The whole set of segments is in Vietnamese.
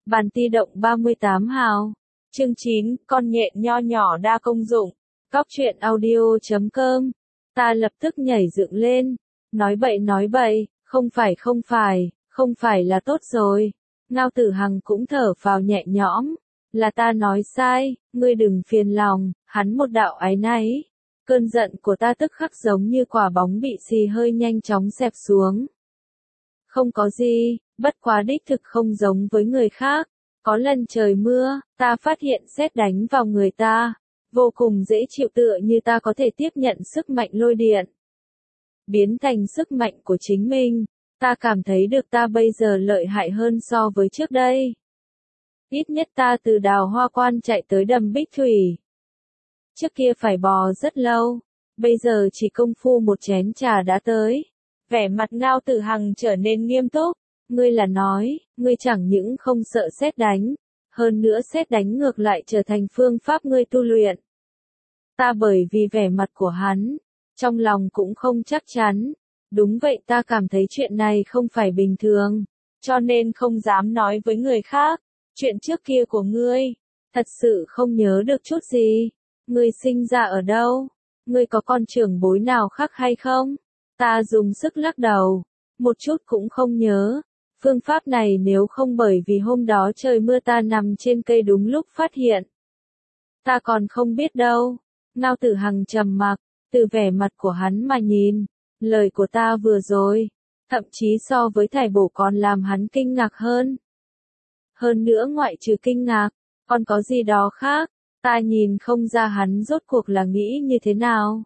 Bàn ti động 38 hào. Chương 9, con nhện nho nhỏ đa công dụng. Cóc truyện audio.com. Ta lập tức nhảy dựng lên. Nói bậy, không phải là tốt rồi. Ngao Tử Hằng cũng thở phào nhẹ nhõm. Là ta nói sai, ngươi đừng phiền lòng, hắn một đạo áy náy. Cơn giận của ta tức khắc giống như quả bóng bị xì hơi nhanh chóng xẹp xuống. Không có gì, bất quá đích thực không giống với người khác. Có lần trời mưa, ta phát hiện sét đánh vào người ta. Vô cùng dễ chịu tựa như ta có thể tiếp nhận sức mạnh lôi điện. Biến thành sức mạnh của chính mình. Ta cảm thấy được ta bây giờ lợi hại hơn so với trước đây. Ít nhất ta từ Đào Hoa Quan chạy tới Đầm Bích Thủy. Trước kia phải bò rất lâu, bây giờ chỉ công phu một chén trà đã tới. Vẻ mặt Ngao Tử Hằng trở nên nghiêm túc. Ngươi là nói, ngươi chẳng những không sợ sét đánh, hơn nữa sét đánh ngược lại trở thành phương pháp ngươi tu luyện. Ta bởi vì vẻ mặt của hắn, trong lòng cũng không chắc chắn. Đúng vậy, ta cảm thấy chuyện này không phải bình thường, cho nên không dám nói với người khác. Chuyện trước kia của ngươi, thật sự không nhớ được chút gì. Ngươi sinh ra ở đâu? Ngươi có con trưởng bối nào khác hay không? Ta dùng sức lắc đầu, một chút cũng không nhớ. Phương pháp này nếu không bởi vì hôm đó trời mưa ta nằm trên cây đúng lúc phát hiện. Ta còn không biết đâu. Ngao Tử Hằng trầm mặc, từ vẻ mặt của hắn mà nhìn. Lời của ta vừa rồi, thậm chí so với thải bổ còn làm hắn kinh ngạc hơn. Hơn nữa ngoại trừ kinh ngạc, còn có gì đó khác, ta nhìn không ra hắn rốt cuộc là nghĩ như thế nào.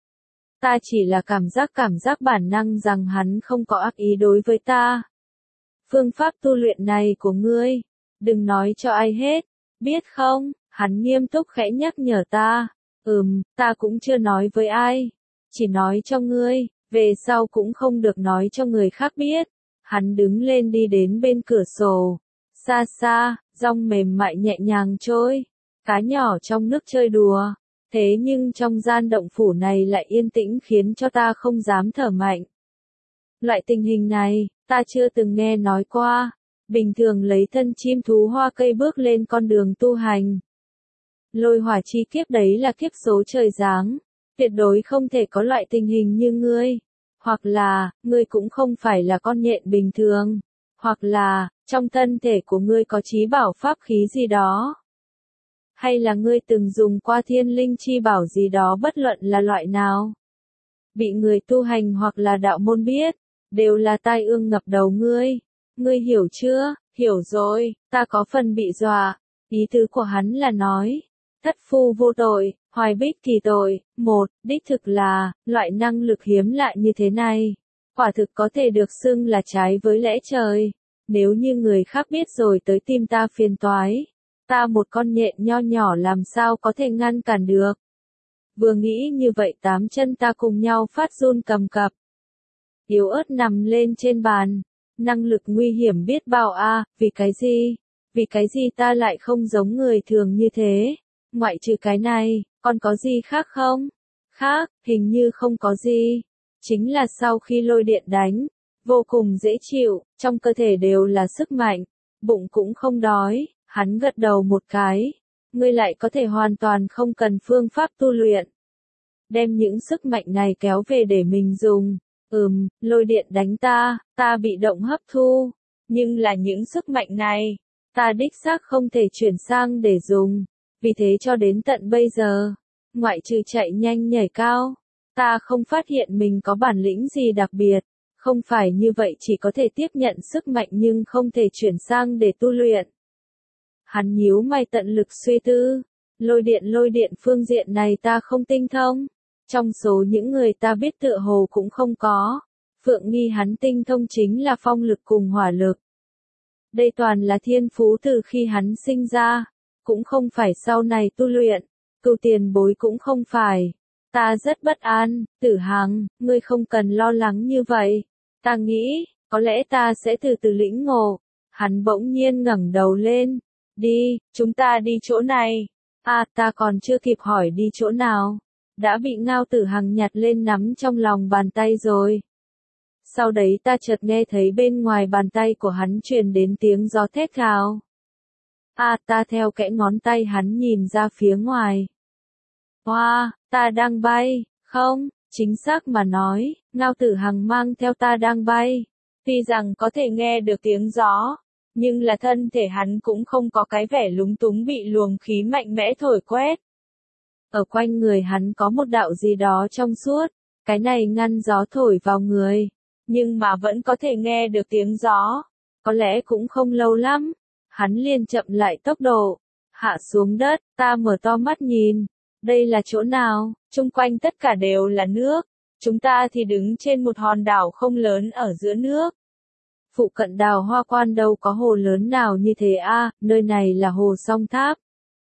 Ta chỉ là cảm giác bản năng rằng hắn không có ác ý đối với ta. Phương pháp tu luyện này của ngươi, đừng nói cho ai hết, biết không? Hắn nghiêm túc khẽ nhắc nhở ta. Ta cũng chưa nói với ai, chỉ nói cho ngươi, về sau cũng không được nói cho người khác biết. Hắn đứng lên đi đến bên cửa sổ, xa xa, dong mềm mại nhẹ nhàng trôi, cá nhỏ trong nước chơi đùa. Thế nhưng trong gian động phủ này lại yên tĩnh khiến cho ta không dám thở mạnh. Loại tình hình này, ta chưa từng nghe nói qua. Bình thường lấy thân chim thú hoa cây bước lên con đường tu hành. Lôi hỏa chi kiếp đấy là kiếp số trời giáng. Tuyệt đối không thể có loại tình hình như ngươi. Hoặc là, ngươi cũng không phải là con nhện bình thường. Hoặc là, trong thân thể của ngươi có chí bảo pháp khí gì đó. Hay là ngươi từng dùng qua thiên linh chi bảo gì đó bất luận là loại nào. Bị người tu hành hoặc là đạo môn biết, đều là tai ương ngập đầu ngươi. Ngươi hiểu chưa? Hiểu rồi, ta có phần bị dọa. Ý tứ của hắn là nói, thất phu vô tội, hoài bích kỳ tội. Đích thực là, loại năng lực hiếm lạ như thế này. Quả thực có thể được xưng là trái với lẽ trời. Nếu như người khác biết rồi tới tìm ta phiền toái. Ta một con nhện nho nhỏ làm sao có thể ngăn cản được. Vừa nghĩ như vậy tám chân ta cùng nhau phát run cầm cập. Yếu ớt nằm lên trên bàn. Năng lực nguy hiểm biết bao a, vì cái gì? Vì cái gì ta lại không giống người thường như thế? Ngoại trừ cái này, còn có gì khác không? Khác, hình như không có gì. Chính là sau khi lôi điện đánh, vô cùng dễ chịu, trong cơ thể đều là sức mạnh, bụng cũng không đói. Hắn gật đầu một cái. Ngươi lại có thể hoàn toàn không cần phương pháp tu luyện. Đem những sức mạnh này kéo về để mình dùng. Lôi điện đánh ta bị động hấp thu. Nhưng là những sức mạnh này, ta đích xác không thể chuyển sang để dùng. Vì thế cho đến tận bây giờ, ngoại trừ chạy nhanh nhảy cao, ta không phát hiện mình có bản lĩnh gì đặc biệt. Không phải như vậy chỉ có thể tiếp nhận sức mạnh nhưng không thể chuyển sang để tu luyện. Hắn nhíu mày tận lực suy tư. Lôi điện phương diện này ta không tinh thông. Trong số những người ta biết tựa hồ cũng không có. Phượng nghi hắn tinh thông chính là phong lực cùng hỏa lực. Đây toàn là thiên phú từ khi hắn sinh ra. Cũng không phải sau này tu luyện. Cửu tiền bối cũng không phải. Ta rất bất an, Tử Hằng, ngươi không cần lo lắng như vậy. Ta nghĩ, có lẽ ta sẽ từ từ lĩnh ngộ. Hắn bỗng nhiên ngẩng đầu lên. Đi, chúng ta đi chỗ này. Ta còn chưa kịp hỏi đi chỗ nào. Đã bị Ngao Tử Hằng nhặt lên nắm trong lòng bàn tay rồi. Sau đấy ta chợt nghe thấy bên ngoài bàn tay của hắn truyền đến tiếng gió thét gào. Ta theo kẽ ngón tay hắn nhìn ra phía ngoài. Wow, ta đang bay, không, chính xác mà nói, Ngao Tử Hằng mang theo ta đang bay. Tuy rằng có thể nghe được tiếng gió, nhưng là thân thể hắn cũng không có cái vẻ lúng túng bị luồng khí mạnh mẽ thổi quét. Ở quanh người hắn có một đạo gì đó trong suốt, cái này ngăn gió thổi vào người, nhưng mà vẫn có thể nghe được tiếng gió. Có lẽ cũng không lâu lắm, hắn liền chậm lại tốc độ, hạ xuống đất, ta mở to mắt nhìn. Đây là chỗ nào? Chung quanh tất cả đều là nước. Chúng ta thì đứng trên một hòn đảo không lớn ở giữa nước. Phụ cận đảo Hoa Quan đâu có hồ lớn nào như thế nơi này là hồ Song Tháp.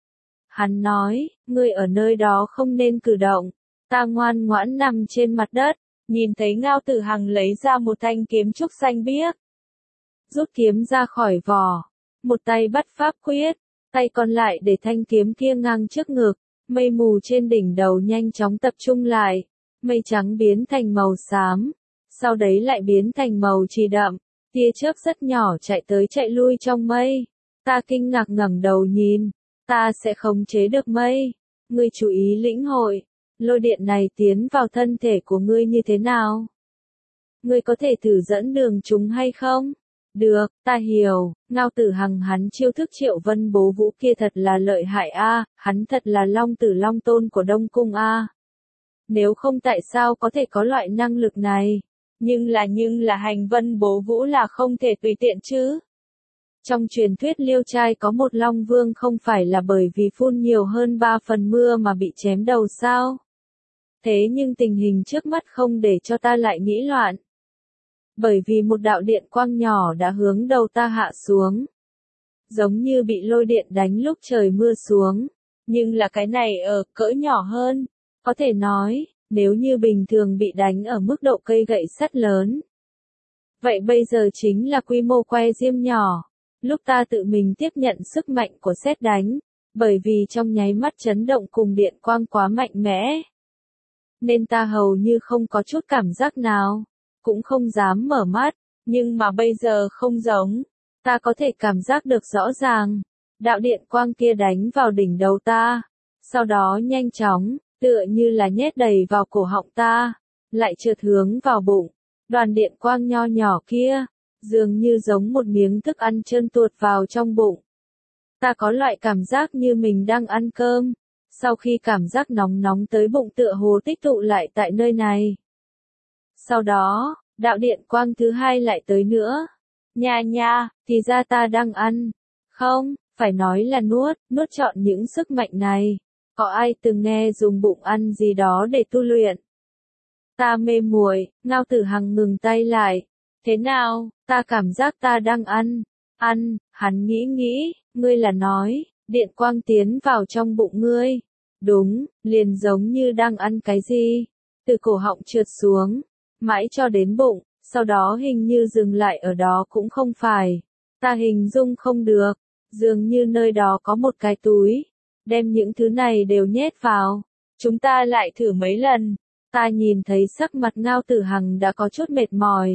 Hắn nói, ngươi ở nơi đó không nên cử động. Ta ngoan ngoãn nằm trên mặt đất, nhìn thấy Ngao Tử Hằng lấy ra một thanh kiếm trúc xanh biếc. Rút kiếm ra khỏi vỏ, một tay bắt pháp quyết, tay còn lại để thanh kiếm kia ngang trước ngực. Mây mù trên đỉnh đầu nhanh chóng tập trung lại, mây trắng biến thành màu xám, sau đấy lại biến thành màu chì đậm, tia chớp rất nhỏ chạy tới chạy lui trong mây. Ta kinh ngạc ngẩng đầu nhìn, ta sẽ khống chế được mây. Ngươi chú ý lĩnh hội, lôi điện này tiến vào thân thể của ngươi như thế nào? Ngươi có thể thử dẫn đường chúng hay không? Được, ta hiểu, Ngao Tử Hằng hắn chiêu thức Triệu Vân Bố Vũ kia thật là lợi hại hắn thật là Long Tử Long Tôn của Đông Cung Nếu không tại sao có thể có loại năng lực này? Nhưng là hành Vân Bố Vũ là không thể tùy tiện chứ. Trong truyền thuyết Liêu Trai có một Long Vương không phải là bởi vì phun nhiều hơn 3 phần mưa mà bị chém đầu sao? Thế nhưng tình hình trước mắt không để cho ta lại nghĩ loạn. Bởi vì một đạo điện quang nhỏ đã hướng đầu ta hạ xuống. Giống như bị lôi điện đánh lúc trời mưa xuống. Nhưng là cái này ở cỡ nhỏ hơn. Có thể nói, nếu như bình thường bị đánh ở mức độ cây gậy sắt lớn. Vậy bây giờ chính là quy mô que diêm nhỏ. Lúc ta tự mình tiếp nhận sức mạnh của sét đánh. Bởi vì trong nháy mắt chấn động cùng điện quang quá mạnh mẽ. Nên ta hầu như không có chút cảm giác nào. Cũng không dám mở mắt, nhưng mà bây giờ không giống, ta có thể cảm giác được rõ ràng, đạo điện quang kia đánh vào đỉnh đầu ta, sau đó nhanh chóng, tựa như là nhét đầy vào cổ họng ta, lại trượt hướng vào bụng, đoàn điện quang nho nhỏ kia, dường như giống một miếng thức ăn trơn tuột vào trong bụng. Ta có loại cảm giác như mình đang ăn cơm, sau khi cảm giác nóng nóng tới bụng tựa hồ tích tụ lại tại nơi này. Sau đó, đạo điện quang thứ hai lại tới nữa. Nha, thì ra ta đang ăn. Không, phải nói là nuốt trọn những sức mạnh này. Có ai từng nghe dùng bụng ăn gì đó để tu luyện? Ta mê muội, Ngao Tử Hằng ngừng tay lại. Thế nào, ta cảm giác ta đang ăn. Hắn nghĩ, ngươi là nói, điện quang tiến vào trong bụng ngươi. Đúng, liền giống như đang ăn cái gì. Từ cổ họng trượt xuống. Mãi cho đến bụng, sau đó hình như dừng lại ở đó cũng không phải. Ta hình dung không được, dường như nơi đó có một cái túi, đem những thứ này đều nhét vào. Chúng ta lại thử mấy lần, ta nhìn thấy sắc mặt Ngao Tử Hằng đã có chút mệt mỏi.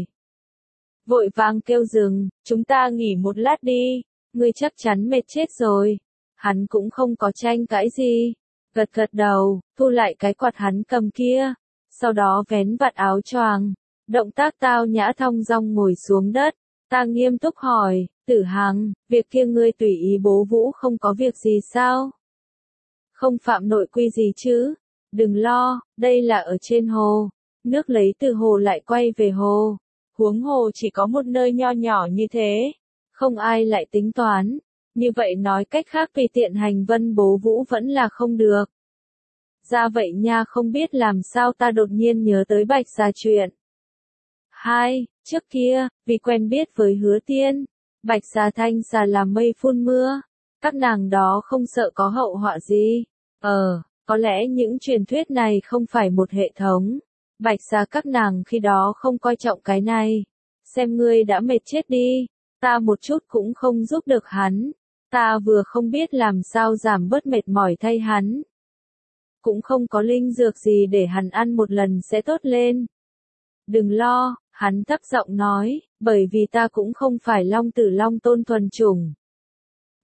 Vội vàng kêu dừng, chúng ta nghỉ một lát đi, ngươi chắc chắn mệt chết rồi. Hắn cũng không có tranh cãi gì, gật đầu, thu lại cái quạt hắn cầm kia. Sau đó vén vạt áo choàng, động tác tao nhã thong dong ngồi xuống đất, ta nghiêm túc hỏi, Tử Hằng, việc kia ngươi tùy ý bố Vũ không có việc gì sao? Không phạm nội quy gì chứ? Đừng lo, đây là ở trên hồ, nước lấy từ hồ lại quay về hồ, huống hồ chỉ có một nơi nho nhỏ như thế, không ai lại tính toán, như vậy nói cách khác tùy tiện hành Vân Bố Vũ vẫn là không được. Ra vậy nha, không biết làm sao ta đột nhiên nhớ tới Bạch Xà chuyện. Trước kia, vì quen biết với Hứa Tiên, Bạch Xà Thanh Xà làm mây phun mưa, các nàng đó không sợ có hậu họa gì. Có lẽ những truyền thuyết này không phải một hệ thống. Bạch Xà các nàng khi đó không coi trọng cái này. Xem ngươi đã mệt chết đi, ta một chút cũng không giúp được hắn. Ta vừa không biết làm sao giảm bớt mệt mỏi thay hắn. Cũng không có linh dược gì để hắn ăn một lần sẽ tốt lên. Đừng lo, hắn thấp giọng nói, bởi vì ta cũng không phải Long Tử Long Tôn thuần chủng.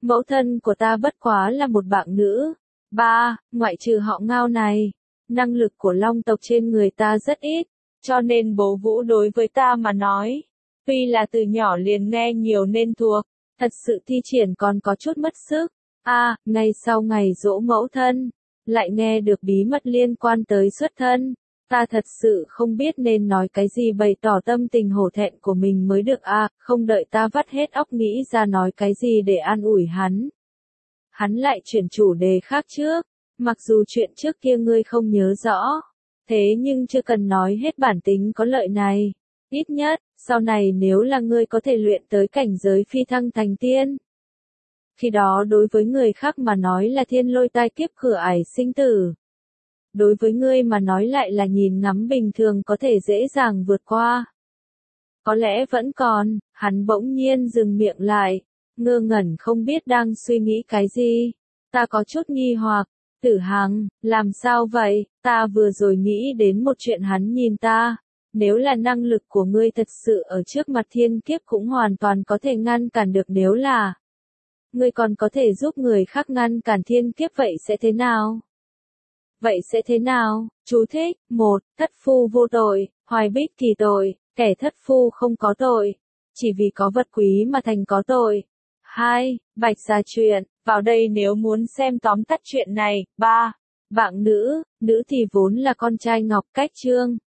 Mẫu thân của ta bất quá là một bạn nữ. 3. Ngoại trừ họ Ngao này, năng lực của long tộc trên người ta rất ít, cho nên bố Vũ đối với ta mà nói, tuy là từ nhỏ liền nghe nhiều nên thuộc, thật sự thi triển còn có chút mất sức. Ngay sau ngày giỗ mẫu thân, lại nghe được bí mật liên quan tới xuất thân. Ta thật sự không biết nên nói cái gì bày tỏ tâm tình hổ thẹn của mình mới được không đợi ta vắt hết óc nghĩ ra nói cái gì để an ủi hắn. Hắn lại chuyển chủ đề khác trước, mặc dù chuyện trước kia ngươi không nhớ rõ, thế nhưng chưa cần nói hết bản tính có lợi này. Ít nhất, sau này nếu là ngươi có thể luyện tới cảnh giới phi thăng thành tiên. Khi đó đối với người khác mà nói là thiên lôi tai kiếp cửa ải sinh tử. Đối với ngươi mà nói lại là nhìn ngắm bình thường có thể dễ dàng vượt qua. Có lẽ vẫn còn, hắn bỗng nhiên dừng miệng lại, ngơ ngẩn không biết đang suy nghĩ cái gì. Ta có chút nghi hoặc, Tử Hằng, làm sao vậy, ta vừa rồi nghĩ đến một chuyện hắn nhìn ta. Nếu là năng lực của ngươi thật sự ở trước mặt thiên kiếp cũng hoàn toàn có thể ngăn cản được, nếu là ngươi còn có thể giúp người khác ngăn cản thiên kiếp vậy sẽ thế nào? Vậy sẽ thế nào? Chú thích: 1. Thất phu vô tội, Hoài Bích kỳ tội, kẻ thất phu không có tội, chỉ vì có vật quý mà thành có tội. 2. Bạch Gia truyện, vào đây nếu muốn xem tóm tắt chuyện này. 3. Bạn nữ thì vốn là con trai Ngọc Cách Trương.